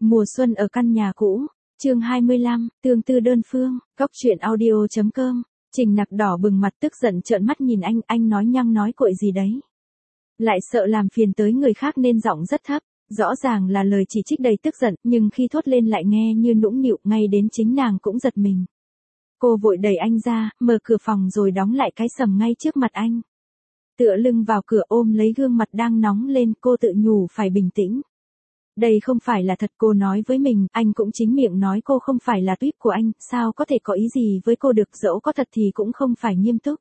Mùa xuân ở căn nhà cũ, chương 25, tương tư đơn phương, góc truyện audio.com. Trình Nặc đỏ bừng mặt tức giận trợn mắt nhìn anh nói nhăng nói cuội gì đấy. Lại sợ làm phiền tới người khác nên giọng rất thấp, rõ ràng là lời chỉ trích đầy tức giận, nhưng khi thốt lên lại nghe như nũng nịu, ngay đến chính nàng cũng giật mình. Cô vội đẩy anh ra, mở cửa phòng rồi đóng lại cái sầm ngay trước mặt anh. Tựa lưng vào cửa ôm lấy gương mặt đang nóng lên, cô tự nhủ phải bình tĩnh. Đây không phải là thật, cô nói với mình, anh cũng chính miệng nói cô không phải là tuýp của anh, sao có thể có ý gì với cô được, dẫu có thật thì cũng không phải nghiêm túc.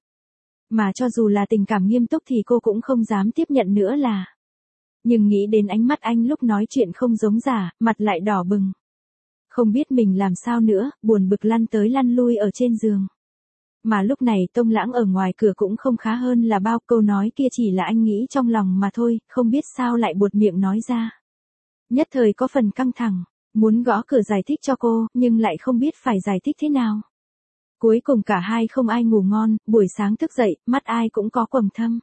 Mà cho dù là tình cảm nghiêm túc thì cô cũng không dám tiếp nhận nữa là. Nhưng nghĩ đến ánh mắt anh lúc nói chuyện không giống giả, mặt lại đỏ bừng. Không biết mình làm sao nữa, buồn bực lăn tới lăn lui ở trên giường. Mà lúc này Tông Lãng ở ngoài cửa cũng không khá hơn là bao, câu nói kia chỉ là anh nghĩ trong lòng mà thôi, không biết sao lại buột miệng nói ra. Nhất thời có phần căng thẳng, muốn gõ cửa giải thích cho cô, nhưng lại không biết phải giải thích thế nào. Cuối cùng cả hai không ai ngủ ngon, buổi sáng thức dậy, mắt ai cũng có quầng thâm.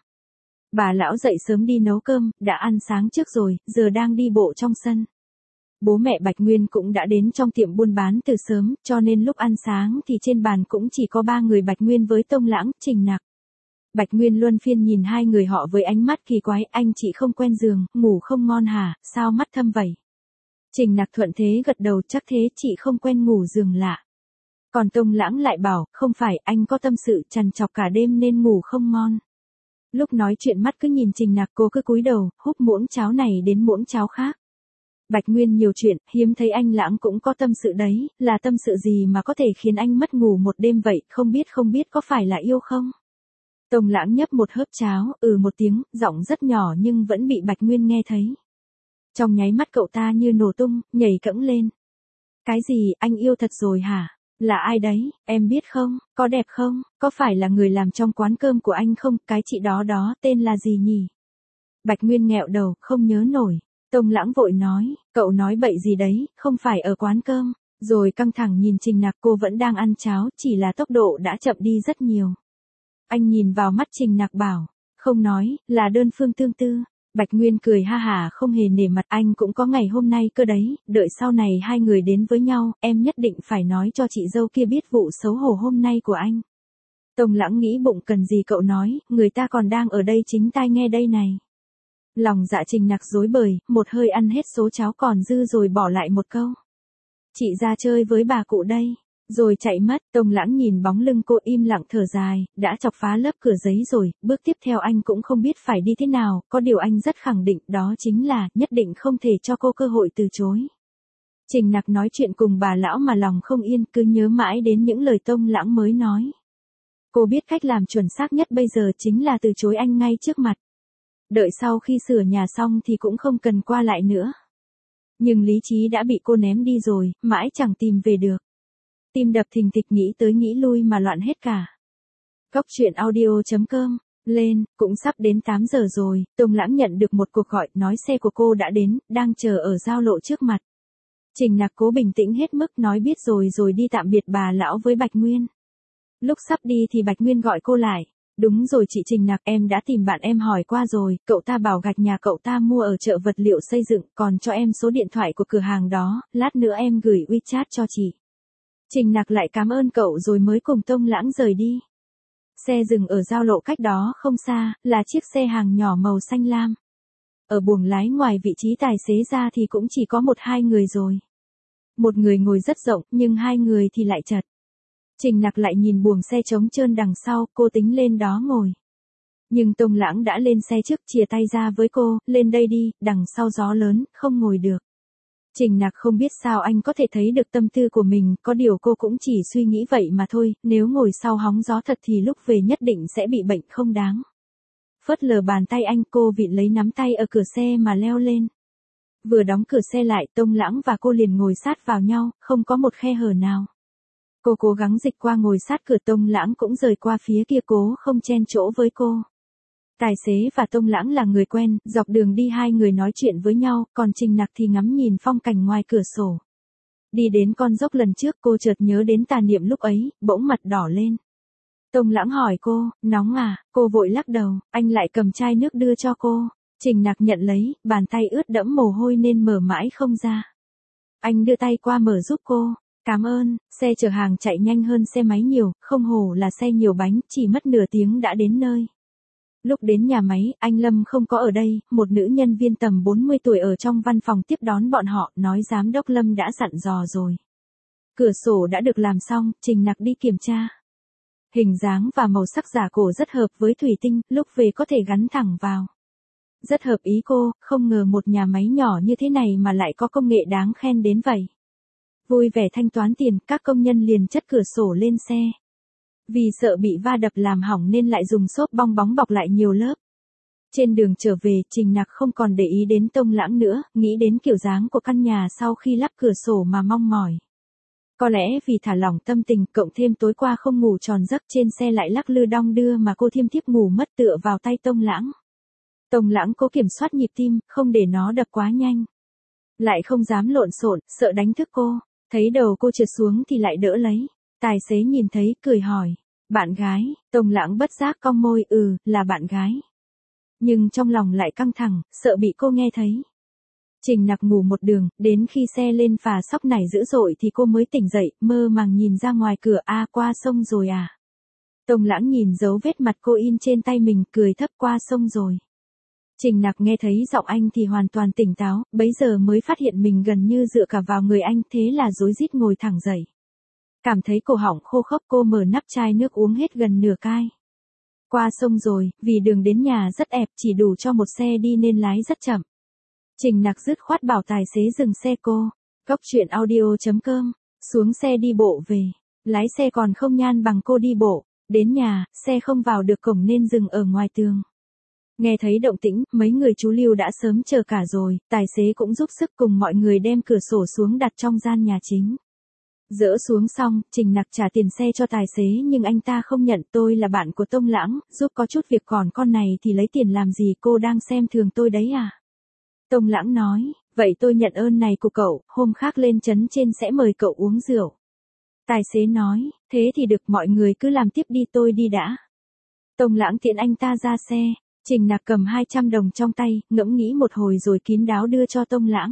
Bà lão dậy sớm đi nấu cơm, đã ăn sáng trước rồi, giờ đang đi bộ trong sân. Bố mẹ Bạch Nguyên cũng đã đến trong tiệm buôn bán từ sớm, cho nên lúc ăn sáng thì trên bàn cũng chỉ có ba người Bạch Nguyên với Tông Lãng, Trình Nặc. Bạch Nguyên luân phiên nhìn hai người họ với ánh mắt kỳ quái, anh chị không quen giường, ngủ không ngon hả, sao mắt thâm vậy? Trình Nặc thuận thế gật đầu, chắc thế, chị không quen ngủ giường lạ. Còn Tông Lãng lại bảo, không phải, anh có tâm sự trằn trọc cả đêm nên ngủ không ngon. Lúc nói chuyện mắt cứ nhìn Trình Nặc, cô cứ cúi đầu, húp muỗng cháo này đến muỗng cháo khác. Bạch Nguyên nhiều chuyện, hiếm thấy anh Lãng cũng có tâm sự đấy, là tâm sự gì mà có thể khiến anh mất ngủ một đêm vậy, không biết có phải là yêu không? Tông Lãng nhấp một hớp cháo, một tiếng, giọng rất nhỏ nhưng vẫn bị Bạch Nguyên nghe thấy. Trong nháy mắt cậu ta như nổ tung, nhảy cẫng lên. Cái gì, anh yêu thật rồi hả? Là ai đấy, em biết không, có đẹp không, có phải là người làm trong quán cơm của anh không, cái chị đó tên là gì nhỉ? Bạch Nguyên nghẹo đầu, không nhớ nổi. Tông Lãng vội nói, cậu nói bậy gì đấy, không phải ở quán cơm, rồi căng thẳng nhìn Trình Nặc, cô vẫn đang ăn cháo, chỉ là tốc độ đã chậm đi rất nhiều. Anh nhìn vào mắt Trình Nặc bảo, không nói, là đơn phương tương tư. Bạch Nguyên cười ha hả không hề nể mặt, anh cũng có ngày hôm nay cơ đấy, đợi sau này hai người đến với nhau, em nhất định phải nói cho chị dâu kia biết vụ xấu hổ hôm nay của anh. Tông Lãng nghĩ bụng cần gì cậu nói, người ta còn đang ở đây chính tai nghe đây này. Lòng dạ Trình Nặc rối bời, một hơi ăn hết số cháo còn dư rồi bỏ lại một câu. Chị ra chơi với bà cụ đây. Rồi chạy mất, Tông Lãng nhìn bóng lưng cô im lặng thở dài, đã chọc phá lớp cửa giấy rồi, bước tiếp theo anh cũng không biết phải đi thế nào, có điều anh rất khẳng định đó chính là, nhất định không thể cho cô cơ hội từ chối. Trình Nặc nói chuyện cùng bà lão mà lòng không yên, cứ nhớ mãi đến những lời Tông Lãng mới nói. Cô biết cách làm chuẩn xác nhất bây giờ chính là từ chối anh ngay trước mặt. Đợi sau khi sửa nhà xong thì cũng không cần qua lại nữa. Nhưng lý trí đã bị cô ném đi rồi, mãi chẳng tìm về được. Tim đập thình thịch nghĩ tới nghĩ lui mà loạn hết cả. Góc truyện audio.com, lên, cũng sắp đến 8 giờ rồi, Tông Lãng nhận được một cuộc gọi, nói xe của cô đã đến, đang chờ ở giao lộ trước mặt. Trình Nặc cố bình tĩnh hết mức, nói biết rồi đi tạm biệt bà lão với Bạch Nguyên. Lúc sắp đi thì Bạch Nguyên gọi cô lại. Đúng rồi chị Trình Nặc, em đã tìm bạn em hỏi qua rồi, cậu ta bảo gạch nhà cậu ta mua ở chợ vật liệu xây dựng, còn cho em số điện thoại của cửa hàng đó, lát nữa em gửi WeChat cho chị. Trình Nặc lại cảm ơn cậu rồi mới cùng Tông Lãng rời đi. Xe dừng ở giao lộ cách đó không xa, là chiếc xe hàng nhỏ màu xanh lam. Ở buồng lái ngoài vị trí tài xế ra thì cũng chỉ có 1-2 người rồi. Một người ngồi rất rộng, nhưng hai người thì lại chật. Trình Nặc lại nhìn buồng xe trống trơn đằng sau, cô tính lên đó ngồi. Nhưng Tông Lãng đã lên xe trước, chìa tay ra với cô, lên đây đi, đằng sau gió lớn, không ngồi được. Trình Nặc không biết sao anh có thể thấy được tâm tư của mình, có điều cô cũng chỉ suy nghĩ vậy mà thôi, nếu ngồi sau hóng gió thật thì lúc về nhất định sẽ bị bệnh không đáng. Phớt lờ bàn tay anh, cô vịn lấy nắm tay ở cửa xe mà leo lên. Vừa đóng cửa xe lại, Tông Lãng và cô liền ngồi sát vào nhau, không có một khe hở nào. Cô cố gắng dịch qua ngồi sát cửa, Tông Lãng cũng rời qua phía kia cố không chen chỗ với cô. Tài xế và Tông Lãng là người quen, dọc đường đi hai người nói chuyện với nhau, còn Trình Nặc thì ngắm nhìn phong cảnh ngoài cửa sổ. Đi đến con dốc lần trước cô chợt nhớ đến tà niệm lúc ấy, bỗng mặt đỏ lên. Tông Lãng hỏi cô, nóng à, cô vội lắc đầu, anh lại cầm chai nước đưa cho cô. Trình Nặc nhận lấy, bàn tay ướt đẫm mồ hôi nên mở mãi không ra. Anh đưa tay qua mở giúp cô. Cảm ơn, xe chở hàng chạy nhanh hơn xe máy nhiều, không hổ là xe nhiều bánh, chỉ mất nửa tiếng đã đến nơi. Lúc đến nhà máy, anh Lâm không có ở đây, một nữ nhân viên tầm 40 tuổi ở trong văn phòng tiếp đón bọn họ, nói giám đốc Lâm đã dặn dò rồi. Cửa sổ đã được làm xong, Trình Nặc đi kiểm tra. Hình dáng và màu sắc giả cổ rất hợp với thủy tinh, lúc về có thể gắn thẳng vào. Rất hợp ý cô, không ngờ một nhà máy nhỏ như thế này mà lại có công nghệ đáng khen đến vậy. Vui vẻ thanh toán tiền, các công nhân liền chất cửa sổ lên xe. Vì sợ bị va đập làm hỏng nên lại dùng xốp bong bóng bọc lại nhiều lớp. Trên đường trở về, Trình Nặc không còn để ý đến Tông Lãng nữa, nghĩ đến kiểu dáng của căn nhà sau khi lắp cửa sổ mà mong mỏi. Có lẽ vì thả lỏng tâm tình, cộng thêm tối qua không ngủ tròn giấc trên xe lại lắc lư đong đưa mà cô thiêm thiếp ngủ mất tựa vào tay Tông Lãng. Tông Lãng cố kiểm soát nhịp tim, không để nó đập quá nhanh. Lại không dám lộn xộn, sợ đánh thức cô. Thấy đầu cô trượt xuống thì lại đỡ lấy. Tài xế nhìn thấy, cười hỏi. Bạn gái, Tông Lãng bất giác cong môi, là bạn gái. Nhưng trong lòng lại căng thẳng, sợ bị cô nghe thấy. Trình Nặc ngủ một đường, đến khi xe lên phà sóc nảy dữ dội thì cô mới tỉnh dậy, mơ màng nhìn ra ngoài cửa, qua sông rồi à. Tông Lãng nhìn dấu vết mặt cô in trên tay mình, cười thấp, qua sông rồi. Trình Nặc nghe thấy giọng anh thì hoàn toàn tỉnh táo, bấy giờ mới phát hiện mình gần như dựa cả vào người anh, thế là rối rít ngồi thẳng dậy. Cảm thấy cổ họng khô khốc, cô mở nắp chai nước uống hết gần nửa cai. Qua sông rồi, vì đường đến nhà rất ẹp, chỉ đủ cho một xe đi nên lái rất chậm. Trình Nặc dứt khoát bảo tài xế dừng xe cô. Cóc truyện audio.com, xuống xe đi bộ về. Lái xe còn không nhan bằng cô đi bộ. Đến nhà, xe không vào được cổng nên dừng ở ngoài tường. Nghe thấy động tĩnh, mấy người chú Lưu đã sớm chờ cả rồi, tài xế cũng giúp sức cùng mọi người đem cửa sổ xuống đặt trong gian nhà chính. Dỡ xuống xong, Trình Nặc trả tiền xe cho tài xế nhưng anh ta không nhận. Tôi là bạn của Tông Lãng, giúp có chút việc, còn con này thì lấy tiền làm gì, cô đang xem thường tôi đấy à? Tông Lãng nói, vậy tôi nhận ơn này của cậu, hôm khác lên trấn trên sẽ mời cậu uống rượu. Tài xế nói, thế thì được, mọi người cứ làm tiếp đi, tôi đi đã. Tông Lãng tiễn anh ta ra xe. Trình Nặc cầm 200 đồng trong tay, ngẫm nghĩ một hồi rồi kín đáo đưa cho Tông Lãng.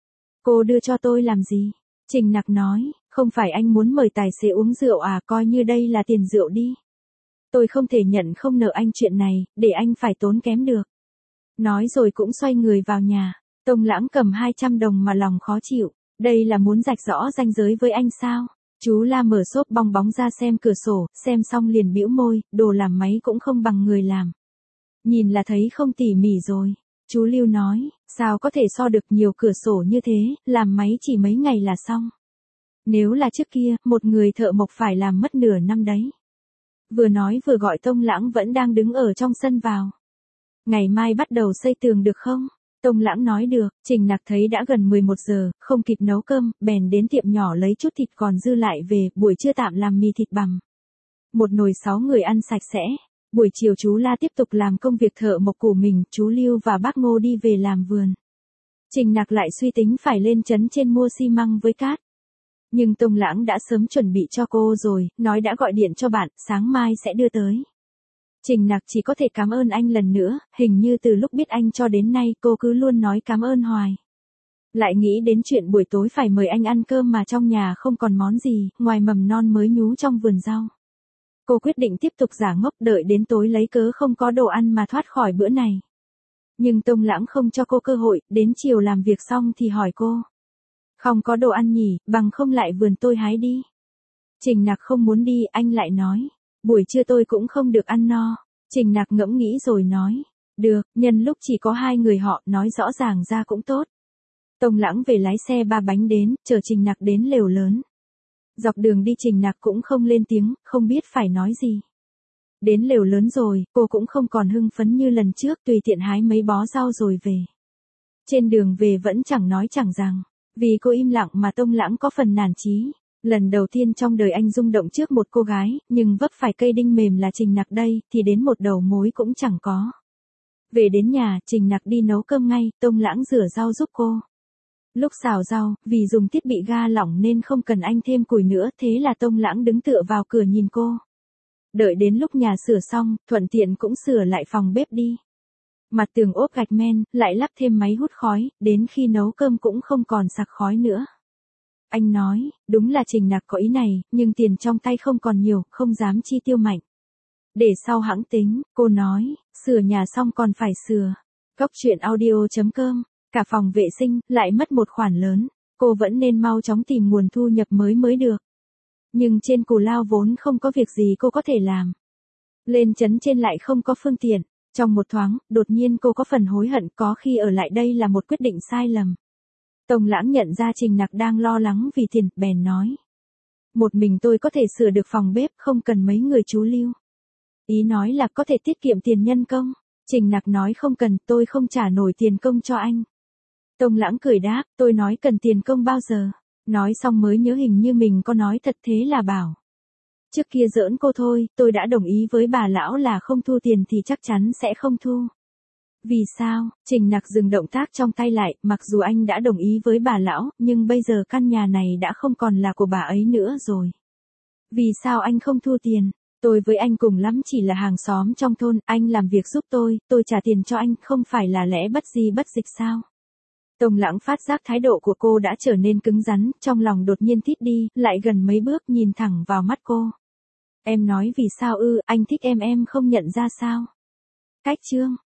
Cô đưa cho tôi làm gì? Trình Nặc nói, không phải anh muốn mời tài xế uống rượu à, coi như đây là tiền rượu đi. Tôi không thể nhận không nợ anh chuyện này, để anh phải tốn kém được. Nói rồi cũng xoay người vào nhà. Tông Lãng cầm 200 đồng mà lòng khó chịu. Đây là muốn rạch rõ ranh giới với anh sao? Chú La mở xốp bong bóng ra xem cửa sổ, xem xong liền bĩu môi, đồ làm máy cũng không bằng người làm. Nhìn là thấy không tỉ mỉ rồi. Chú Lưu nói, sao có thể so được, nhiều cửa sổ như thế, làm máy chỉ mấy ngày là xong. Nếu là trước kia, một người thợ mộc phải làm mất nửa năm đấy. Vừa nói vừa gọi Tông Lãng vẫn đang đứng ở trong sân vào. Ngày mai bắt đầu xây tường được không? Tông Lãng nói được. Trình Nặc thấy đã gần 11 giờ, không kịp nấu cơm, bèn đến tiệm nhỏ lấy chút thịt còn dư lại về, buổi trưa tạm làm mì thịt bằm. Một nồi 6 người ăn sạch sẽ. Buổi chiều chú La tiếp tục làm công việc thợ mộc của mình, chú Lưu và bác Ngô đi về làm vườn. Trình Nặc lại suy tính phải lên trấn trên mua xi măng với cát. Nhưng Tông Lãng đã sớm chuẩn bị cho cô rồi, nói đã gọi điện cho bạn, sáng mai sẽ đưa tới. Trình Nặc chỉ có thể cảm ơn anh lần nữa, hình như từ lúc biết anh cho đến nay cô cứ luôn nói cảm ơn hoài. Lại nghĩ đến chuyện buổi tối phải mời anh ăn cơm mà trong nhà không còn món gì, ngoài mầm non mới nhú trong vườn rau. Cô quyết định tiếp tục giả ngốc đợi đến tối lấy cớ không có đồ ăn mà thoát khỏi bữa này. Nhưng Tông Lãng không cho cô cơ hội, đến chiều làm việc xong thì hỏi cô. Không có đồ ăn nhỉ, bằng không lại vườn tôi hái đi. Trình Nặc không muốn đi, anh lại nói. Buổi trưa tôi cũng không được ăn no. Trình Nặc ngẫm nghĩ rồi nói. Được, nhân lúc chỉ có 2 người họ, nói rõ ràng ra cũng tốt. Tông Lãng về lái xe 3 bánh đến, chờ Trình Nặc đến lều lớn. Dọc đường đi Trình Nặc cũng không lên tiếng, không biết phải nói gì. Đến lều lớn rồi, cô cũng không còn hưng phấn như lần trước, tùy tiện hái mấy bó rau rồi về. Trên đường về vẫn chẳng nói chẳng rằng, vì cô im lặng mà Tông Lãng có phần nản chí. Lần đầu tiên trong đời anh rung động trước một cô gái, nhưng vấp phải cây đinh mềm là Trình Nặc đây, thì đến một đầu mối cũng chẳng có. Về đến nhà, Trình Nặc đi nấu cơm ngay, Tông Lãng rửa rau giúp cô. Lúc xào rau, vì dùng thiết bị ga lỏng nên không cần anh thêm củi nữa, thế là Tông Lãng đứng tựa vào cửa nhìn cô. Đợi đến lúc nhà sửa xong, thuận tiện cũng sửa lại phòng bếp đi. Mặt tường ốp gạch men, lại lắp thêm máy hút khói, đến khi nấu cơm cũng không còn sặc khói nữa. Anh nói, đúng là Trình Nặc có ý này, nhưng tiền trong tay không còn nhiều, không dám chi tiêu mạnh. Để sau hãng tính, cô nói, sửa nhà xong còn phải sửa. Góc chuyện audio.com, cả phòng vệ sinh, lại mất một khoản lớn. Cô vẫn nên mau chóng tìm nguồn thu nhập mới được. Nhưng trên Cù Lao vốn không có việc gì cô có thể làm. Lên trấn trên lại không có phương tiện. Trong một thoáng, đột nhiên cô có phần hối hận, có khi ở lại đây là một quyết định sai lầm. Tông Lãng nhận ra Trình Nặc đang lo lắng vì tiền, bèn nói. Một mình tôi có thể sửa được phòng bếp, không cần mấy người chú lưu. Ý nói là có thể tiết kiệm tiền nhân công. Trình Nặc nói không cần, tôi không trả nổi tiền công cho anh. Tông Lãng cười đáp, tôi nói cần tiền công bao giờ. Nói xong mới nhớ hình như mình có nói thật, thế là bảo. Trước kia giỡn cô thôi, tôi đã đồng ý với bà lão là không thu tiền thì chắc chắn sẽ không thu. Vì sao? Trình Nặc dừng động tác trong tay lại, mặc dù anh đã đồng ý với bà lão, nhưng bây giờ căn nhà này đã không còn là của bà ấy nữa rồi. Vì sao anh không thu tiền? Tôi với anh cùng lắm chỉ là hàng xóm trong thôn, anh làm việc giúp tôi trả tiền cho anh, không phải là lẽ bất di bất dịch sao? Tông Lãng phát giác thái độ của cô đã trở nên cứng rắn, trong lòng đột nhiên thít đi, lại gần mấy bước nhìn thẳng vào mắt cô. Em nói vì sao ư, anh thích em không nhận ra sao? Cách chương.